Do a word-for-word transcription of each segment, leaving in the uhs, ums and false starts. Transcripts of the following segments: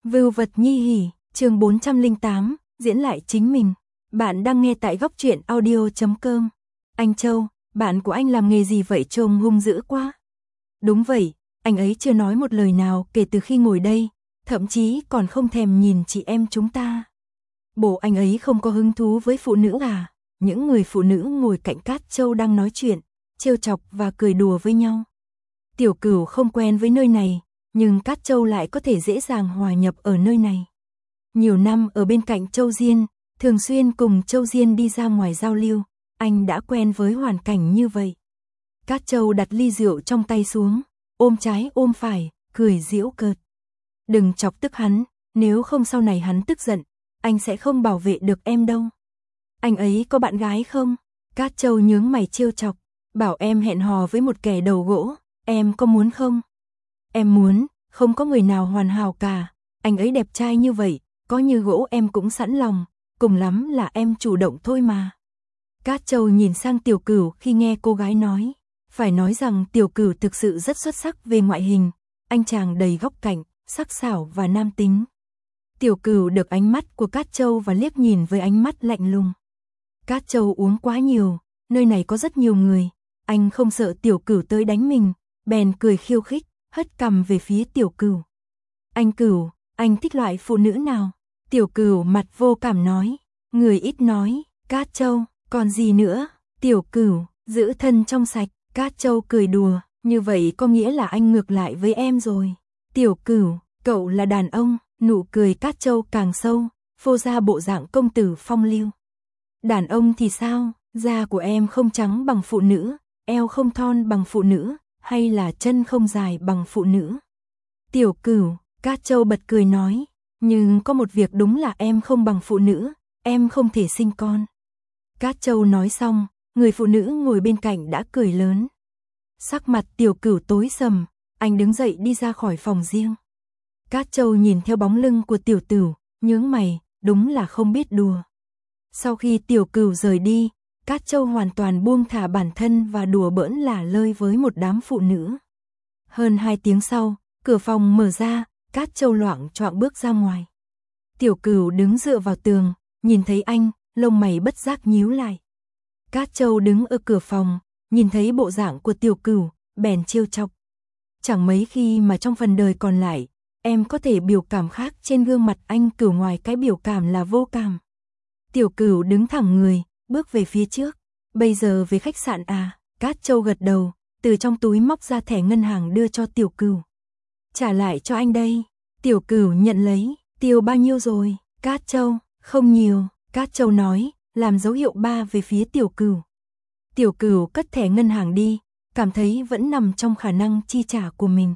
Vưu vật nhi hỉ, chương bốn trăm lẻ tám, diễn lại chính mình. Bạn đang nghe tại góc truyện audio chấm com. Anh Châu, bạn của anh làm nghề gì vậy, trông hung dữ quá. Đúng vậy, anh ấy chưa nói một lời nào kể từ khi ngồi đây, thậm chí còn không thèm nhìn chị em chúng ta. Bộ anh ấy không có hứng thú với phụ nữ à? Những người phụ nữ ngồi cạnh Cát Châu đang nói chuyện, trêu chọc và cười đùa với nhau. Tiểu Cửu không quen với nơi này, nhưng Cát Châu lại có thể dễ dàng hòa nhập ở nơi này. Nhiều năm ở bên cạnh Châu Diên, thường xuyên cùng Châu Diên đi ra ngoài giao lưu, anh đã quen với hoàn cảnh như vậy. Cát Châu đặt ly rượu trong tay xuống, ôm trái ôm phải, cười giễu cợt. Đừng chọc tức hắn, nếu không sau này hắn tức giận, anh sẽ không bảo vệ được em đâu. Anh ấy có bạn gái không? Cát Châu nhướng mày trêu chọc, bảo em hẹn hò với một kẻ đầu gỗ, em có muốn không? Em muốn, không có người nào hoàn hảo cả, anh ấy đẹp trai như vậy, có như gỗ em cũng sẵn lòng, cùng lắm là em chủ động thôi mà. Cát Châu nhìn sang Tiểu Cửu khi nghe cô gái nói, phải nói rằng Tiểu Cửu thực sự rất xuất sắc về ngoại hình, anh chàng đầy góc cạnh, sắc sảo và nam tính. Tiểu Cửu được ánh mắt của Cát Châu và liếc nhìn với ánh mắt lạnh lùng. Cát Châu uống quá nhiều, nơi này có rất nhiều người, anh không sợ Tiểu Cửu tới đánh mình, bèn cười khiêu khích, hất cằm về phía Tiểu Cửu. Anh Cửu, anh thích loại phụ nữ nào? Tiểu Cửu mặt vô cảm nói, người ít nói. Cát Châu, còn gì nữa? Tiểu Cửu, giữ thân trong sạch. Cát Châu cười đùa, như vậy có nghĩa là anh ngược lại với em rồi. Tiểu Cửu, cậu là đàn ông. Nụ cười Cát Châu càng sâu, phô ra bộ dạng công tử phong lưu. Đàn ông thì sao? Da của em không trắng bằng phụ nữ, eo không thon bằng phụ nữ, hay là chân không dài bằng phụ nữ? Tiểu Cửu, Cát Châu bật cười nói, nhưng có một việc đúng là em không bằng phụ nữ, em không thể sinh con. Cát Châu nói xong, người phụ nữ ngồi bên cạnh đã cười lớn. Sắc mặt Tiểu Cửu tối sầm, anh đứng dậy đi ra khỏi phòng riêng. Cát Châu nhìn theo bóng lưng của Tiểu Cửu, nhướng mày, đúng là không biết đùa. Sau khi Tiểu Cửu rời đi, Cát Châu hoàn toàn buông thả bản thân và đùa bỡn lả lơi với một đám phụ nữ. Hơn hai tiếng sau, cửa phòng mở ra, Cát Châu loạng choạng bước ra ngoài. Tiểu Cửu đứng dựa vào tường, nhìn thấy anh, lông mày bất giác nhíu lại. Cát Châu đứng ở cửa phòng, nhìn thấy bộ dạng của Tiểu Cửu, bèn trêu chọc. Chẳng mấy khi mà trong phần đời còn lại, em có thể biểu cảm khác trên gương mặt anh Cửu ngoài cái biểu cảm là vô cảm. Tiểu Cửu đứng thẳng người, bước về phía trước. Bây giờ về khách sạn à? Cát Châu gật đầu, từ trong túi móc ra thẻ ngân hàng đưa cho Tiểu Cửu. Trả lại cho anh đây. Tiểu Cửu nhận lấy, tiêu bao nhiêu rồi? Cát Châu, không nhiều. Cát Châu nói, làm dấu hiệu ba về phía Tiểu Cửu. Tiểu Cửu cất thẻ ngân hàng đi, cảm thấy vẫn nằm trong khả năng chi trả của mình.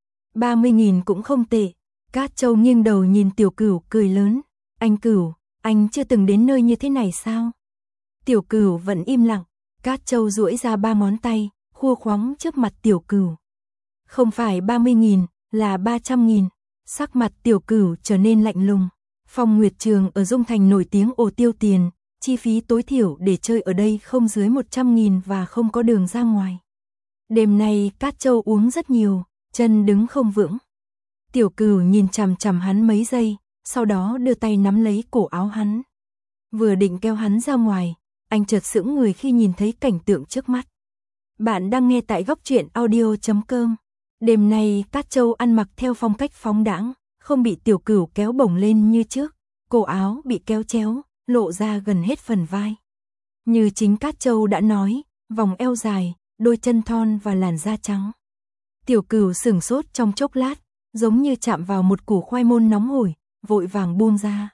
ba mươi nghìn cũng không tệ. Cát Châu nghiêng đầu nhìn Tiểu Cửu cười lớn. Anh Cửu, anh chưa từng đến nơi như thế này sao? Tiểu Cửu vẫn im lặng. Cát Châu duỗi ra ba ngón tay, khua khoắng trước mặt Tiểu Cửu. Không phải ba mươi nghìn, là ba trăm nghìn. Sắc mặt Tiểu Cửu trở nên lạnh lùng. Phong Nguyệt Trường ở Dung Thành nổi tiếng ồ tiêu tiền, chi phí tối thiểu để chơi ở đây không dưới một trăm nghìn và không có đường ra ngoài. Đêm nay Cát Châu uống rất nhiều, chân đứng không vững. Tiểu Cửu nhìn chằm chằm hắn mấy giây, sau đó đưa tay nắm lấy cổ áo hắn. Vừa định kéo hắn ra ngoài, anh chợt sững người khi nhìn thấy cảnh tượng trước mắt. Bạn đang nghe tại góc truyện audio chấm com. Đêm nay Cát Châu ăn mặc theo phong cách phóng đãng, không bị Tiểu Cửu kéo bổng lên như trước, cổ áo bị kéo chéo, lộ ra gần hết phần vai. Như chính Cát Châu đã nói, vòng eo dài, đôi chân thon và làn da trắng. Tiểu Cửu sửng sốt trong chốc lát, giống như chạm vào một củ khoai môn nóng hổi, vội vàng buông ra.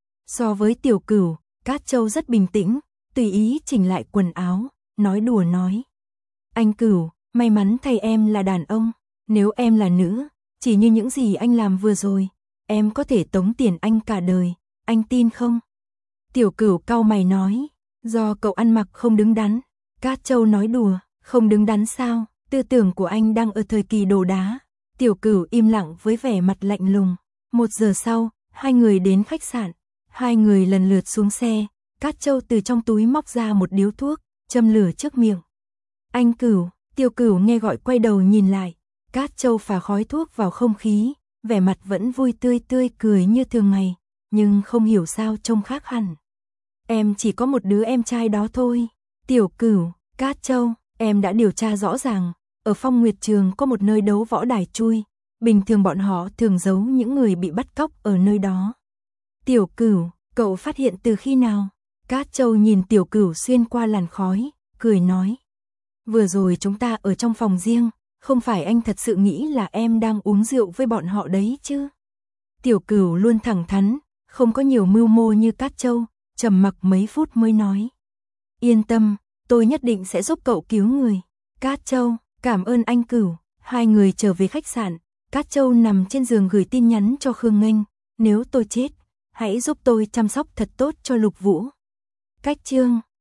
So với Tiểu Cửu, Cát Châu rất bình tĩnh, tùy ý chỉnh lại quần áo, nói đùa nói. Anh Cửu, may mắn thay em là đàn ông, nếu em là nữ, chỉ như những gì anh làm vừa rồi, em có thể tống tiền anh cả đời, anh tin không? Tiểu Cửu cau mày nói, do cậu ăn mặc không đứng đắn. Cát Châu nói đùa, không đứng đắn sao, tư tưởng của anh đang ở thời kỳ đồ đá. Tiểu Cửu im lặng với vẻ mặt lạnh lùng. Một giờ sau, hai người đến khách sạn, hai người lần lượt xuống xe. Cát Châu từ trong túi móc ra một điếu thuốc, châm lửa trước miệng. Anh Cửu, Tiểu Cửu nghe gọi quay đầu nhìn lại. Cát Châu phả khói thuốc vào không khí, vẻ mặt vẫn vui tươi tươi cười như thường ngày, nhưng không hiểu sao trông khác hẳn. Em chỉ có một đứa em trai đó thôi. Tiểu Cửu, Cát Châu, em đã điều tra rõ ràng, ở Phong Nguyệt Trường có một nơi đấu võ đài chui, bình thường bọn họ thường giấu những người bị bắt cóc ở nơi đó. Tiểu Cửu, cậu phát hiện từ khi nào? Cát Châu nhìn Tiểu Cửu xuyên qua làn khói, cười nói. Vừa rồi chúng ta ở trong phòng riêng, không phải anh thật sự nghĩ là em đang uống rượu với bọn họ đấy chứ? Tiểu Cửu luôn thẳng thắn, không có nhiều mưu mô như Cát Châu, trầm mặc mấy phút mới nói. Yên tâm, tôi nhất định sẽ giúp cậu cứu người. Cát Châu, cảm ơn anh Cửu. Hai người trở về khách sạn, Cát Châu nằm trên giường gửi tin nhắn cho Khương Nghênh. Nếu tôi chết, hãy giúp tôi chăm sóc thật tốt cho Lục Vũ. Cách chương